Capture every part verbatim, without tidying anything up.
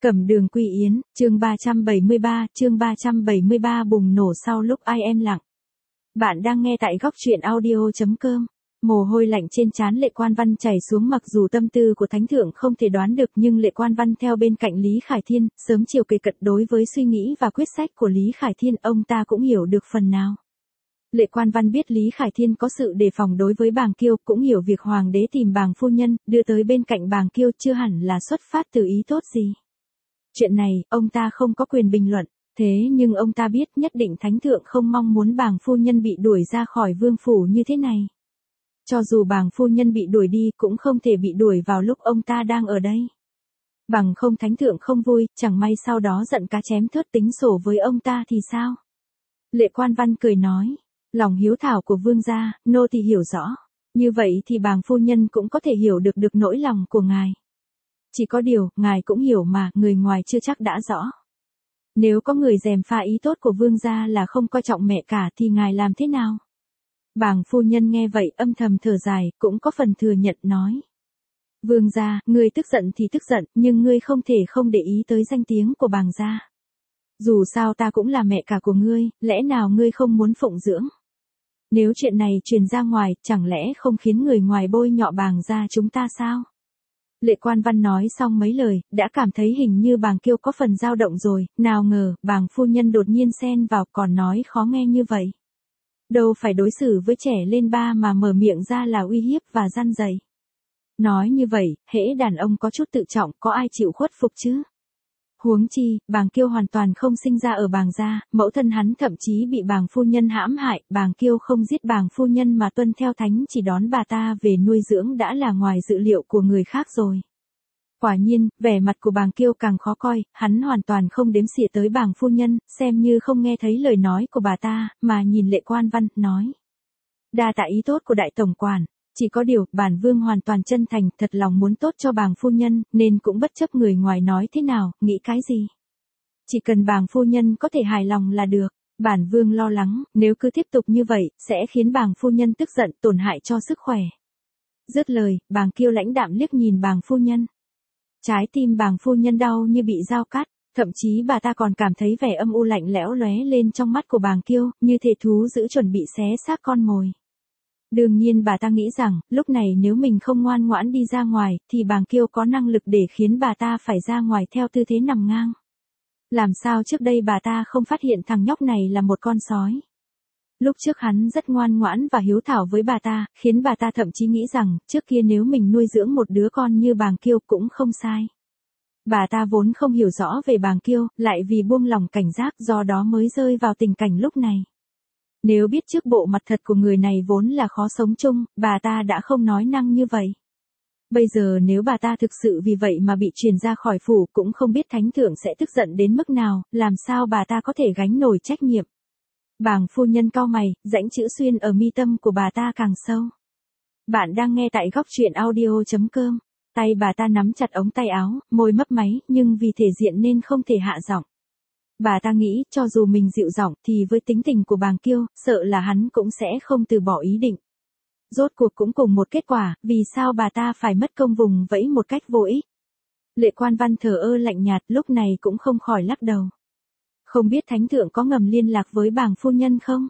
Cẩm Đường Quy Yến, chương ba trăm bảy mươi ba, chương ba trăm bảy mươi ba bùng nổ sau lúc ai em lặng. Bạn đang nghe tại góc truyện audio chấm com. Mồ hôi lạnh trên trán Lệ Quan Văn chảy xuống, mặc dù tâm tư của Thánh Thượng không thể đoán được, nhưng Lệ Quan Văn theo bên cạnh Lý Khải Thiên, sớm chiều kề cận đối với suy nghĩ và quyết sách của Lý Khải Thiên, ông ta cũng hiểu được phần nào. Lệ Quan Văn biết Lý Khải Thiên có sự đề phòng đối với Bàng Kiêu, cũng hiểu việc Hoàng đế tìm Bàng phu nhân, đưa tới bên cạnh Bàng Kiêu chưa hẳn là xuất phát từ ý tốt gì. Chuyện này, ông ta không có quyền bình luận, thế nhưng ông ta biết nhất định Thánh Thượng không mong muốn Bàng phu nhân bị đuổi ra khỏi vương phủ như thế này. Cho dù Bàng phu nhân bị đuổi đi cũng không thể bị đuổi vào lúc ông ta đang ở đây. Bằng không Thánh Thượng không vui, chẳng may sau đó giận cá chém thớt tính sổ với ông ta thì sao? Lệ Quan Văn cười nói, lòng hiếu thảo của vương gia, nô tỳ hiểu rõ. Như vậy thì Bàng phu nhân cũng có thể hiểu được được nỗi lòng của ngài. Chỉ có điều, ngài cũng hiểu mà, người ngoài chưa chắc đã rõ. Nếu có người gièm pha ý tốt của vương gia là không coi trọng mẹ cả thì ngài làm thế nào? Bàng phu nhân nghe vậy âm thầm thở dài, cũng có phần thừa nhận nói. Vương gia, ngươi tức giận thì tức giận, nhưng ngươi không thể không để ý tới danh tiếng của Bàng gia. Dù sao ta cũng là mẹ cả của ngươi, lẽ nào ngươi không muốn phụng dưỡng? Nếu chuyện này truyền ra ngoài, chẳng lẽ không khiến người ngoài bôi nhọ Bàng gia chúng ta sao? Lệ Quan Văn nói xong mấy lời, đã cảm thấy hình như Bàng Kiêu có phần dao động rồi, nào ngờ, Bàng phu nhân đột nhiên xen vào còn nói khó nghe như vậy. Đâu phải đối xử với trẻ lên ba mà mở miệng ra là uy hiếp và gian dạy. Nói như vậy, hễ đàn ông có chút tự trọng, có ai chịu khuất phục chứ? Huống chi, Bàng Kiêu hoàn toàn không sinh ra ở Bàng gia, mẫu thân hắn thậm chí bị Bàng phu nhân hãm hại, Bàng Kiêu không giết Bàng phu nhân mà tuân theo thánh chỉ đón bà ta về nuôi dưỡng đã là ngoài dự liệu của người khác rồi. Quả nhiên, vẻ mặt của Bàng Kiêu càng khó coi, hắn hoàn toàn không đếm xỉa tới Bàng phu nhân, xem như không nghe thấy lời nói của bà ta, mà nhìn Lệ Quan Văn, nói. Đa tạ ý tốt của đại tổng quản. Chỉ có điều, bản vương hoàn toàn chân thành, thật lòng muốn tốt cho Bàng phu nhân, nên cũng bất chấp người ngoài nói thế nào, nghĩ cái gì. Chỉ cần Bàng phu nhân có thể hài lòng là được. Bản vương lo lắng, nếu cứ tiếp tục như vậy, sẽ khiến Bàng phu nhân tức giận, tổn hại cho sức khỏe. Dứt lời, Bàng Kiêu lãnh đạm liếc nhìn Bàng phu nhân. Trái tim Bàng phu nhân đau như bị dao cắt, thậm chí bà ta còn cảm thấy vẻ âm u lạnh lẽo lóe lên trong mắt của Bàng Kiêu, như thể thú dữ chuẩn bị xé xác con mồi. Đương nhiên bà ta nghĩ rằng, lúc này nếu mình không ngoan ngoãn đi ra ngoài, thì Bàng Kiêu có năng lực để khiến bà ta phải ra ngoài theo tư thế nằm ngang. Làm sao trước đây bà ta không phát hiện thằng nhóc này là một con sói? Lúc trước hắn rất ngoan ngoãn và hiếu thảo với bà ta, khiến bà ta thậm chí nghĩ rằng, trước kia nếu mình nuôi dưỡng một đứa con như Bàng Kiêu cũng không sai. Bà ta vốn không hiểu rõ về Bàng Kiêu, lại vì buông lòng cảnh giác do đó mới rơi vào tình cảnh lúc này. Nếu biết trước bộ mặt thật của người này vốn là khó sống chung, bà ta đã không nói năng như vậy. Bây giờ nếu bà ta thực sự vì vậy mà bị truyền ra khỏi phủ, cũng không biết Thánh Thượng sẽ tức giận đến mức nào, làm sao bà ta có thể gánh nổi trách nhiệm. Bàng phu nhân cau mày, rãnh chữ xuyên ở mi tâm của bà ta càng sâu. Bạn đang nghe tại góc truyện audio chấm com. Tay bà ta nắm chặt ống tay áo, môi mấp máy, nhưng vì thể diện nên không thể hạ giọng. Bà ta nghĩ, cho dù mình dịu giọng thì với tính tình của Bàng Kiêu, sợ là hắn cũng sẽ không từ bỏ ý định. Rốt cuộc cũng cùng một kết quả, vì sao bà ta phải mất công vùng vẫy một cách vô ích. Lệ Quan Văn thờ ơ lạnh nhạt, lúc này cũng không khỏi lắc đầu. Không biết Thánh Thượng có ngầm liên lạc với Bàng phu nhân không?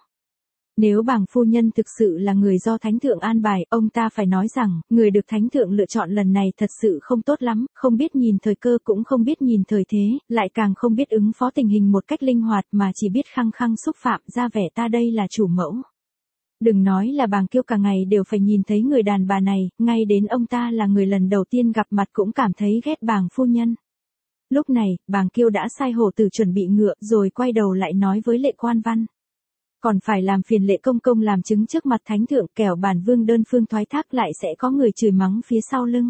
Nếu Bàng phu nhân thực sự là người do Thánh Thượng an bài, ông ta phải nói rằng, người được Thánh Thượng lựa chọn lần này thật sự không tốt lắm, không biết nhìn thời cơ cũng không biết nhìn thời thế, lại càng không biết ứng phó tình hình một cách linh hoạt mà chỉ biết khăng khăng xúc phạm ra vẻ ta đây là chủ mẫu. Đừng nói là Bàng Kiêu cả ngày đều phải nhìn thấy người đàn bà này, ngay đến ông ta là người lần đầu tiên gặp mặt cũng cảm thấy ghét Bàng phu nhân. Lúc này, Bàng Kiêu đã sai hổ tử chuẩn bị ngựa rồi quay đầu lại nói với Lệ Quan Văn. Còn phải làm phiền Lệ công công làm chứng trước mặt Thánh Thượng, kẻo bản vương đơn phương thoái thác lại sẽ có người chửi mắng phía sau lưng.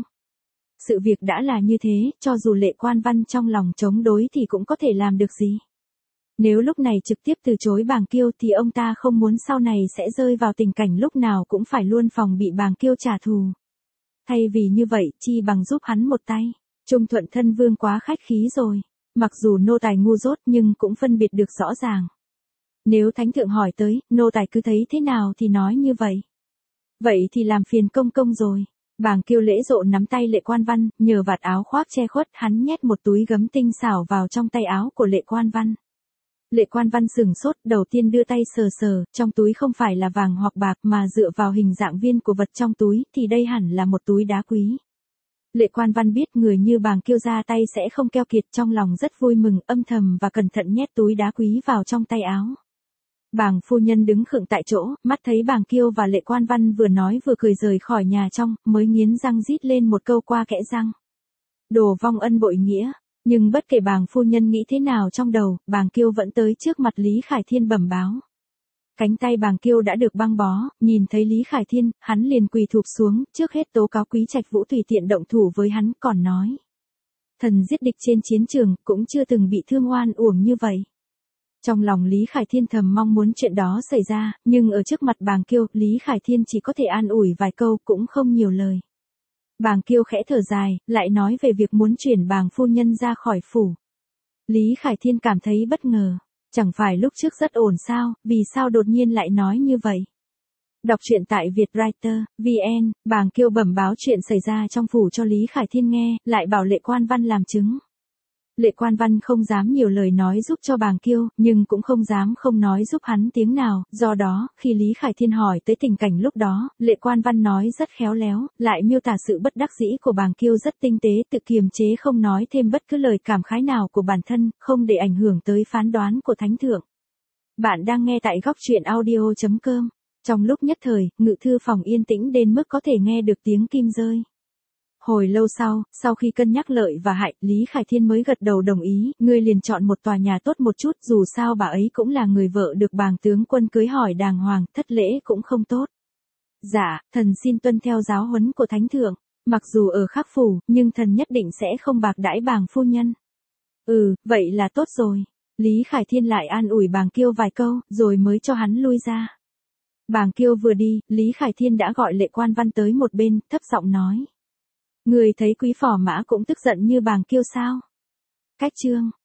Sự việc đã là như thế, cho dù Lệ Quan Văn trong lòng chống đối thì cũng có thể làm được gì. Nếu lúc này trực tiếp từ chối Bàng Kiêu thì ông ta không muốn sau này sẽ rơi vào tình cảnh lúc nào cũng phải luôn phòng bị Bàng Kiêu trả thù. Thay vì như vậy, chi bằng giúp hắn một tay. Trung thuận thân vương quá khách khí rồi. Mặc dù nô tài ngu dốt nhưng cũng phân biệt được rõ ràng. Nếu Thánh Thượng hỏi tới, nô tài cứ thấy thế nào thì nói như vậy. Vậy thì làm phiền công công rồi. Bàng Kiêu lễ rộ nắm tay Lệ Quan Văn, nhờ vạt áo khoác che khuất, hắn nhét một túi gấm tinh xảo vào trong tay áo của Lệ Quan Văn. Lệ Quan Văn sửng sốt, đầu tiên đưa tay sờ sờ, trong túi không phải là vàng hoặc bạc mà dựa vào hình dạng viên của vật trong túi, thì đây hẳn là một túi đá quý. Lệ Quan Văn biết người như Bàng Kiêu ra tay sẽ không keo kiệt, trong lòng rất vui mừng, âm thầm và cẩn thận nhét túi đá quý vào trong tay áo. Bàng phu nhân đứng khựng tại chỗ, mắt thấy Bàng Kiêu và Lệ Quan Văn vừa nói vừa cười rời khỏi nhà trong, mới nghiến răng rít lên một câu qua kẽ răng. Đồ vong ân bội nghĩa. Nhưng bất kể Bàng phu nhân nghĩ thế nào trong đầu, Bàng Kiêu vẫn tới trước mặt Lý Khải Thiên bẩm báo. Cánh tay Bàng Kiêu đã được băng bó, nhìn thấy Lý Khải Thiên, hắn liền quỳ thụp xuống, trước hết tố cáo Quý Trạch Vũ tùy tiện động thủ với hắn, còn nói. Thần giết địch trên chiến trường, cũng chưa từng bị thương oan uổng như vậy. Trong lòng Lý Khải Thiên thầm mong muốn chuyện đó xảy ra, nhưng ở trước mặt Bàng Kiêu, Lý Khải Thiên chỉ có thể an ủi vài câu, cũng không nhiều lời. Bàng Kiêu khẽ thở dài, lại nói về việc muốn chuyển Bàng phu nhân ra khỏi phủ. Lý Khải Thiên cảm thấy bất ngờ. Chẳng phải lúc trước rất ổn sao, vì sao đột nhiên lại nói như vậy? Đọc truyện tại Vietwriter chấm vn, Bàng Kiêu bẩm báo chuyện xảy ra trong phủ cho Lý Khải Thiên nghe, lại bảo Lệ Quan Văn làm chứng. Lệ Quan Văn không dám nhiều lời nói giúp cho Bàng Kiêu, nhưng cũng không dám không nói giúp hắn tiếng nào, do đó, khi Lý Khải Thiên hỏi tới tình cảnh lúc đó, Lệ Quan Văn nói rất khéo léo, lại miêu tả sự bất đắc dĩ của Bàng Kiêu rất tinh tế, tự kiềm chế không nói thêm bất cứ lời cảm khái nào của bản thân, không để ảnh hưởng tới phán đoán của Thánh Thượng. Bạn đang nghe tại góc truyện audio chấm com. Trong lúc nhất thời, ngự thư phòng yên tĩnh đến mức có thể nghe được tiếng kim rơi. Hồi lâu sau, sau khi cân nhắc lợi và hại, Lý Khải Thiên mới gật đầu đồng ý, ngươi liền chọn một tòa nhà tốt một chút, dù sao bà ấy cũng là người vợ được Bàng tướng quân cưới hỏi đàng hoàng, thất lễ cũng không tốt. Dạ, thần xin tuân theo giáo huấn của Thánh Thượng, mặc dù ở Khắc phủ, nhưng thần nhất định sẽ không bạc đãi Bàng phu nhân. Ừ, vậy là tốt rồi. Lý Khải Thiên lại an ủi Bàng Kiêu vài câu, rồi mới cho hắn lui ra. Bàng Kiêu vừa đi, Lý Khải Thiên đã gọi Lệ Quan Văn tới một bên, thấp giọng nói. Người thấy Quý phò mã cũng tức giận như Bàng Kiêu sao? Cách chương.